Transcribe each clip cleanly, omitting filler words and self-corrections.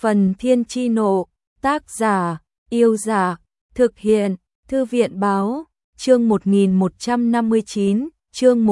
Phần Thiên Chi Nộ, tác giả, Yêu Giả, thực hiện, Thư viện Báo, chương 1159, chương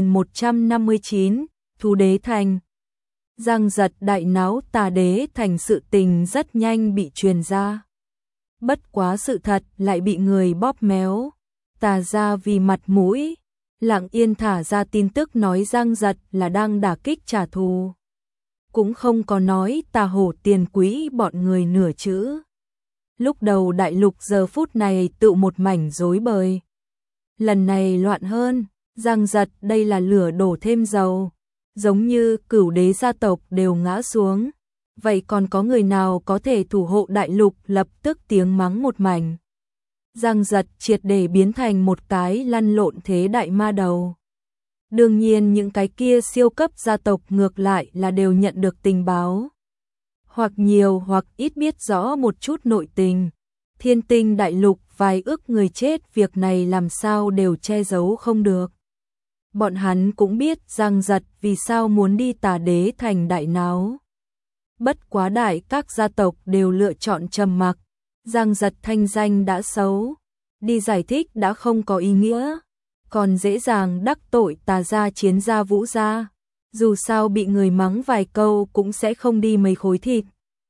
1159, Thú Đế Thành. Giang giật đại náo Tà Đế Thành sự tình rất nhanh bị truyền ra. Bất quá sự thật lại bị người bóp méo. Tà gia vì mặt mũi, lặng yên thả ra tin tức nói Giang giật là đang đả kích trả thù. Cũng không có nói Tà Hổ Tiền Quý bọn người nửa chữ. Lúc đầu đại lục giờ phút này tự một mảnh rối bời. Lần này loạn hơn, Giang giật đây là lửa đổ thêm dầu. Giống như Cửu Đế gia tộc đều ngã xuống. Vậy còn có người nào có thể thủ hộ đại lục, lập tức tiếng mắng một mảnh. Giang giật triệt để biến thành một cái lăn lộn thế đại ma đầu. Đương nhiên những cái kia siêu cấp gia tộc ngược lại là đều nhận được tình báo. Hoặc nhiều hoặc ít biết rõ một chút nội tình. Thiên Tinh đại lục vài ức người chết, việc này làm sao đều che giấu không được. Bọn hắn cũng biết Giang giật vì sao muốn đi Tà Đế Thành đại náo. Bất quá đại các gia tộc đều lựa chọn trầm mặc. Giang giật thanh danh đã xấu, đi giải thích đã không có ý nghĩa, còn dễ dàng đắc tội Tà gia Chiến gia Vũ gia. Dù sao bị người mắng vài câu cũng sẽ không đi mấy khối thịt.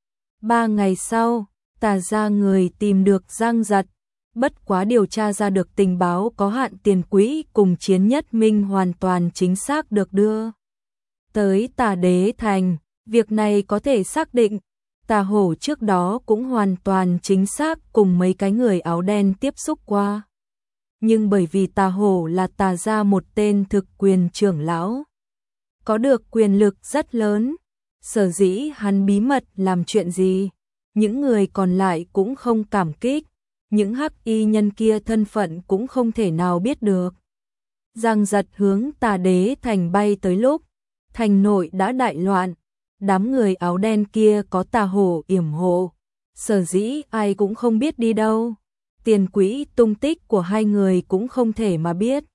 3 ngày sau, Tà gia người tìm được Giang giật. Bất quá điều tra ra được tình báo có Hạn Tiền Quý cùng Chiến Nhất Minh hoàn toàn chính xác được đưa tới Tà Đế Thành. Việc này có thể xác định, Tà Hổ trước đó cũng hoàn toàn chính xác cùng mấy cái người áo đen tiếp xúc qua. Nhưng bởi vì Tà Hổ là Tà gia một tên thực quyền trưởng lão, có được quyền lực rất lớn, sở dĩ hắn bí mật làm chuyện gì, những người còn lại cũng không cảm kích, những hắc y nhân kia thân phận cũng không thể nào biết được. Giang giật hướng Tà Đế Thành bay tới lúc, thành nội đã đại loạn. Đám người áo đen kia có Tà Hổ yểm hộ, sở dĩ ai cũng không biết đi đâu. Tiền Quý tung tích của hai người cũng không thể mà biết.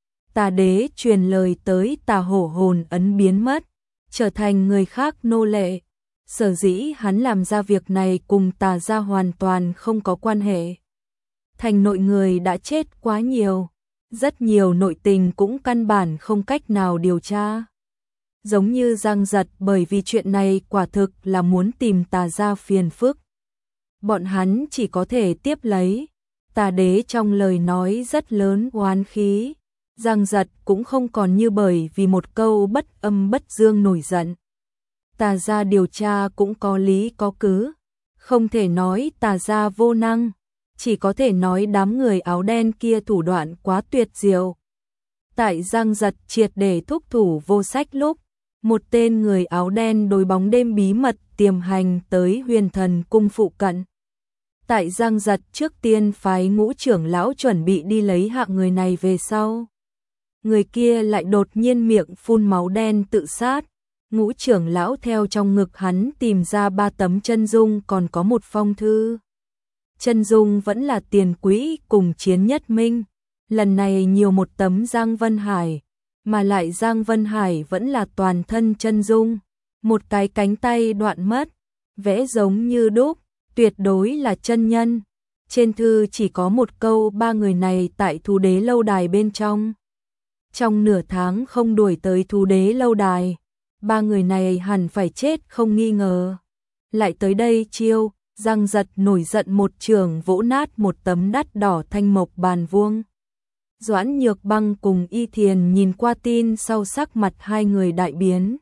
Tà Đế truyền lời tới Tà Hổ hồn ấn biến mất, trở thành người khác nô lệ. Sở dĩ hắn làm ra việc này cùng Tà gia hoàn toàn không có quan hệ. Thành nội người đã chết quá nhiều, rất nhiều nội tình cũng căn bản không cách nào điều tra. Giống như Giang giật bởi vì chuyện này quả thực là muốn tìm Tà gia phiền phức. Bọn hắn chỉ có thể tiếp lấy. Tà Đế trong lời nói rất lớn oán khí. Giang giật cũng không còn như bởi vì một câu bất âm bất dương nổi giận. Tà gia điều tra cũng có lý có cứ. Không thể nói Tà gia vô năng, chỉ có thể nói đám người áo đen kia thủ đoạn quá tuyệt diệu. Tại Giang giật triệt để thúc thủ vô sách lúc, một tên người áo đen đối bóng đêm bí mật tiềm hành tới Huyền Thần cung phụ cận. Tại Giang giật trước tiên phái Ngũ trưởng lão chuẩn bị đi lấy hạ người này về sau. Người kia lại đột nhiên miệng phun máu đen tự sát. Ngũ trưởng lão theo trong ngực hắn tìm ra 3 tấm chân dung, còn có một phong thư. Chân dung vẫn là Tiền Quý cùng Chiến Nhất Minh. Lần này nhiều một tấm Giang Vân Hải. Mà lại Giang Vân Hải vẫn là toàn thân chân dung, một cái cánh tay đoạn mất, vẽ giống như đúc, tuyệt đối là chân nhân. Trên thư chỉ có một câu 3 người này tại Thú Đế lâu đài bên trong. Trong nửa tháng không đuổi tới Thú Đế lâu đài, 3 người này hẳn phải chết không nghi ngờ. Lại tới đây chiêu, Giang giật nổi giận một trường vỗ nát một tấm đắt đỏ thanh mộc bàn vuông. Doãn Nhược Băng cùng Y Thiền nhìn qua tin sau sắc mặt hai người đại biến.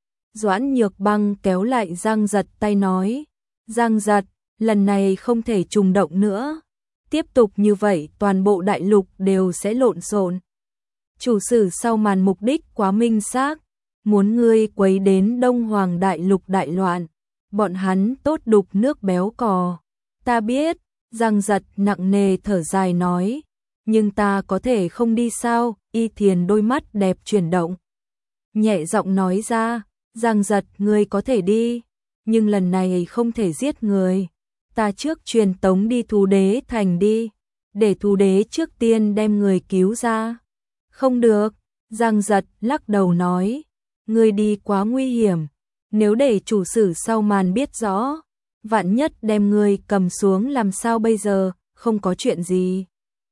Doãn Nhược Băng kéo lại Giang giật tay nói, Giang giật, lần này không thể trùng động nữa. Tiếp tục như vậy toàn bộ đại lục đều sẽ lộn xộn. Chủ sử sau màn mục đích quá minh xác, muốn ngươi quấy đến Đông Hoàng đại lục đại loạn. Bọn hắn tốt đục nước béo cò. Ta biết, Giang giật nặng nề thở dài nói. Nhưng ta có thể không đi sao? Y Thiền đôi mắt đẹp chuyển động, nhẹ giọng nói ra, Giang giật ngươi có thể đi, nhưng lần này không thể giết người. Ta trước truyền tống đi Thú Đế Thành đi, để Thú Đế trước tiên đem người cứu ra. Không được, Giang giật lắc đầu nói, ngươi đi quá nguy hiểm, nếu để chủ sử sau màn biết rõ, vạn nhất đem ngươi cầm xuống làm sao bây giờ, không có chuyện gì.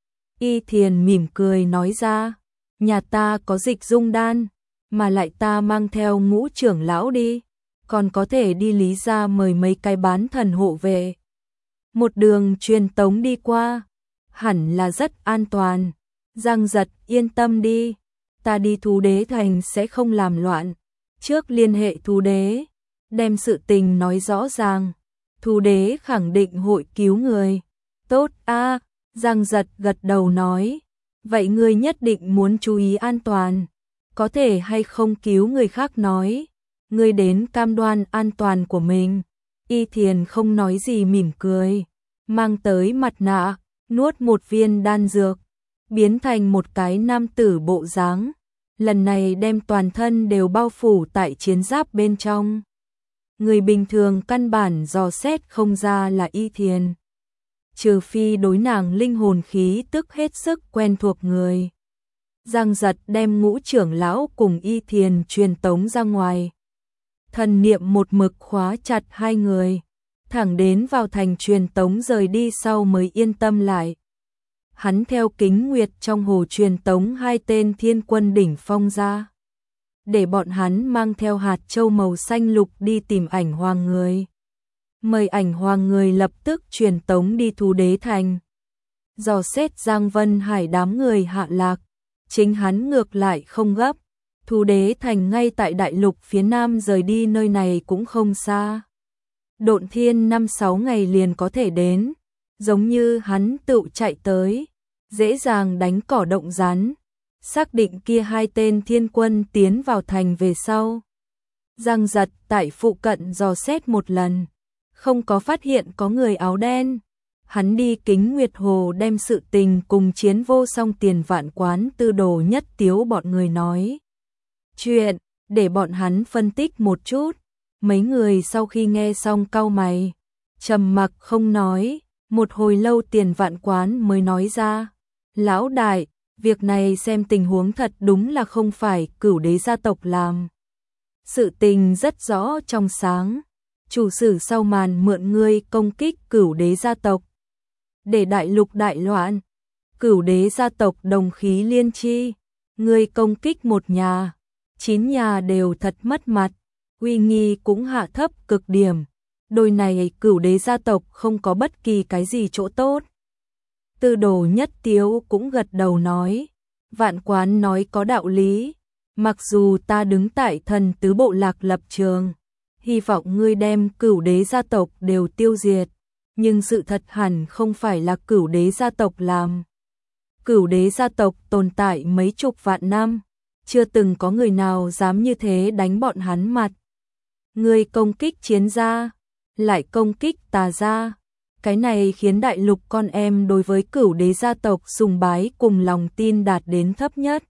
Y Thiền mỉm cười nói ra, nhà ta có dịch dung đan, mà lại ta mang theo Ngũ trưởng lão đi, còn có thể đi Lý gia mời mấy cái bán thần hộ về. Một đường truyền tống đi qua, hẳn là rất an toàn. Giang Giật yên tâm đi, ta đi Thú Đế Thành sẽ không làm loạn. Trước liên hệ Thú Đế, đem sự tình nói rõ ràng. Thú Đế khẳng định hội cứu người. Tốt a, Giang Giật gật đầu nói. Vậy ngươi nhất định muốn chú ý an toàn. Có thể hay không cứu người khác nói. Ngươi đến cam đoan an toàn của mình. Y Thiền không nói gì mỉm cười. Mang tới mặt nạ, nuốt một viên đan dược. Biến thành một cái nam tử bộ dáng. Lần này đem toàn thân đều bao phủ tại chiến giáp bên trong. Người bình thường căn bản dò xét không ra là Y Thiền. Trừ phi đối nàng linh hồn khí tức hết sức quen thuộc người. Giang Giật đem Ngũ trưởng lão cùng Y Thiền truyền tống ra ngoài. Thần niệm một mực khóa chặt hai người. Thẳng đến vào thành truyền tống rời đi sau mới yên tâm lại. Hắn theo Kính Nguyệt trong hồ truyền tống hai tên thiên quân đỉnh phong ra. Để bọn hắn mang theo hạt châu màu xanh lục đi tìm Ảnh Hoàng người. Mời Ảnh Hoàng người lập tức truyền tống đi Thú Đế Thành. Dò xét Giang Vân Hải đám người hạ lạc. Chính hắn ngược lại không gấp. Thú Đế Thành ngay tại đại lục phía nam, rời đi nơi này cũng không xa. Độn Thiên 5-6 ngày liền có thể đến. Giống như hắn tự chạy tới. Dễ dàng đánh cỏ động rắn. Xác định kia hai tên thiên quân tiến vào thành về sau. Giang Giật tại phụ cận dò xét một lần. Không có phát hiện có người áo đen. Hắn đi Kính Nguyệt Hồ đem sự tình cùng Chiến Vô Song Tiền Vạn Quán Tư Đồ Nhất Tiếu bọn người nói chuyện, để bọn hắn phân tích một chút. Mấy người sau khi nghe xong cau mày, trầm mặc không nói. Một hồi lâu Tiền Vạn Quán mới nói ra, lão đại, việc này xem tình huống thật đúng là không phải Cửu Đế gia tộc làm. Sự tình rất rõ trong sáng. Chủ sử sau màn mượn ngươi công kích Cửu Đế gia tộc, để đại lục đại loạn. Cửu Đế gia tộc đồng khí liên chi, ngươi công kích một nhà, 9 nhà đều thật mất mặt, uy nghi cũng hạ thấp cực điểm. Đôi này Cửu Đế gia tộc không có bất kỳ cái gì chỗ tốt. Tư Đồ Nhất Tiếu cũng gật đầu nói, Vạn Quán nói có đạo lý. Mặc dù ta đứng tại Thần Tứ Bộ Lạc lập trường, hy vọng ngươi đem Cửu Đế gia tộc đều tiêu diệt, nhưng sự thật hẳn không phải là Cửu Đế gia tộc làm. Cửu Đế gia tộc tồn tại mấy chục vạn năm, chưa từng có người nào dám như thế đánh bọn hắn mặt. Ngươi công kích Chiến gia, lại công kích Tà gia, cái này khiến đại lục con em đối với Cửu Đế gia tộc sùng bái cùng lòng tin đạt đến thấp nhất.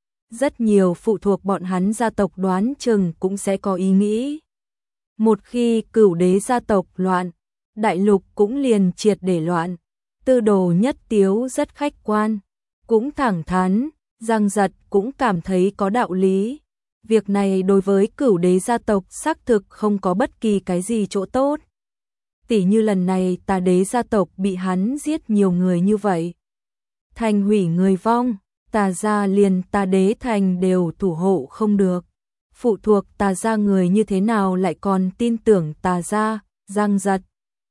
Rất nhiều phụ thuộc bọn hắn gia tộc đoán chừng cũng sẽ có ý nghĩ. Một khi Cửu Đế gia tộc loạn, đại lục cũng liền triệt để loạn. Tư Đồ Nhất Tiếu rất khách quan, cũng thẳng thắn. Giang Giật cũng cảm thấy có đạo lý. Việc này đối với Cửu Đế gia tộc xác thực không có bất kỳ cái gì chỗ tốt. Tỉ như lần này Tà Đế gia tộc bị hắn giết nhiều người như vậy, thành hủy người vong, Tà gia liền Tà Đế thành đều thủ hộ không được. Phụ thuộc Tà gia người như thế nào lại còn tin tưởng Tà gia? Giang Giật,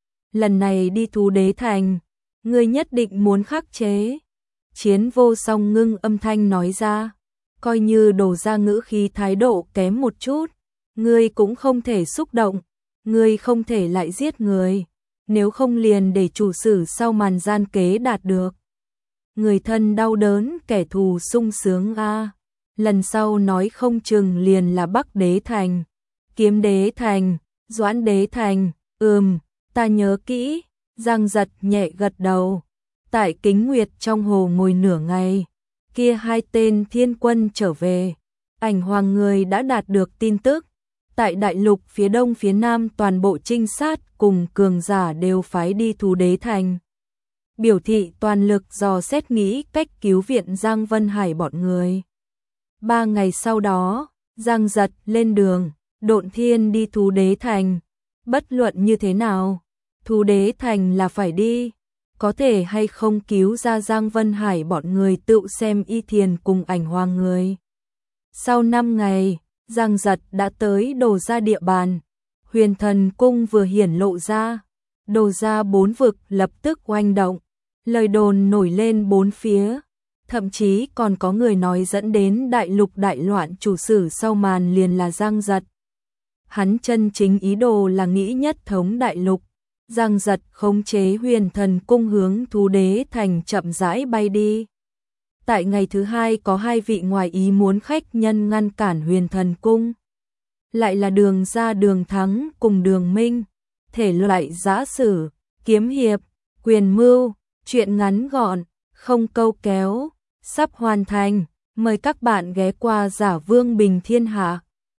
lần này đi Thú Đế thành, ngươi nhất định muốn khắc chế. Chiến Vô Song ngưng âm thanh nói ra, coi như Đồ gia ngữ khí thái độ kém một chút, ngươi cũng không thể xúc động, ngươi không thể lại giết người, nếu không liền để chủ sử sau màn gian kế đạt được. Người thân đau đớn, kẻ thù sung sướng a. Lần sau nói không chừng liền là Bắc Đế thành, Kiếm Đế thành, Doãn Đế thành. Ta nhớ kỹ. Giang Giật nhẹ gật đầu. Tại Kính Nguyệt trong hồ ngồi nửa ngày, kia hai tên thiên quân trở về. Ảnh Hoàng người đã đạt được tin tức, tại đại lục phía đông phía nam toàn bộ trinh sát cùng cường giả đều phái đi Thú Đế thành, biểu thị toàn lực dò xét nghĩ cách cứu viện Giang Vân Hải bọn người. 3 ngày sau đó, Giang Giật lên đường, Độn Thiên đi Thú Đế thành. Bất luận như thế nào, Thú Đế Thành là phải đi, có thể hay không cứu ra Giang Vân Hải bọn người tự xem y thiền cùng ảnh hoàng người. Sau 5 ngày, Giang Giật đã tới Đồ Gia địa bàn, Huyền Thần Cung vừa hiển lộ ra, Đồ Gia 4 vực lập tức oanh động, lời đồn nổi lên bốn phía, thậm chí còn có người nói dẫn đến đại lục đại loạn chủ sử sau màn liền là Giang Giật. Hắn chân chính ý đồ là nghĩ nhất thống đại lục. Giang Giật khống chế Huyền Thần Cung hướng Thú Đế Thành chậm rãi bay đi. Tại ngày thứ hai có 2 vị ngoài ý muốn khách nhân ngăn cản Huyền Thần Cung. Lại là Đường Gia Đường Thắng cùng Đường Minh. Thể loại giã sử, kiếm hiệp, quyền mưu, truyện ngắn gọn, không câu kéo, sắp hoàn thành. Mời các bạn ghé qua Giả Vương Bình Thiên Hạ.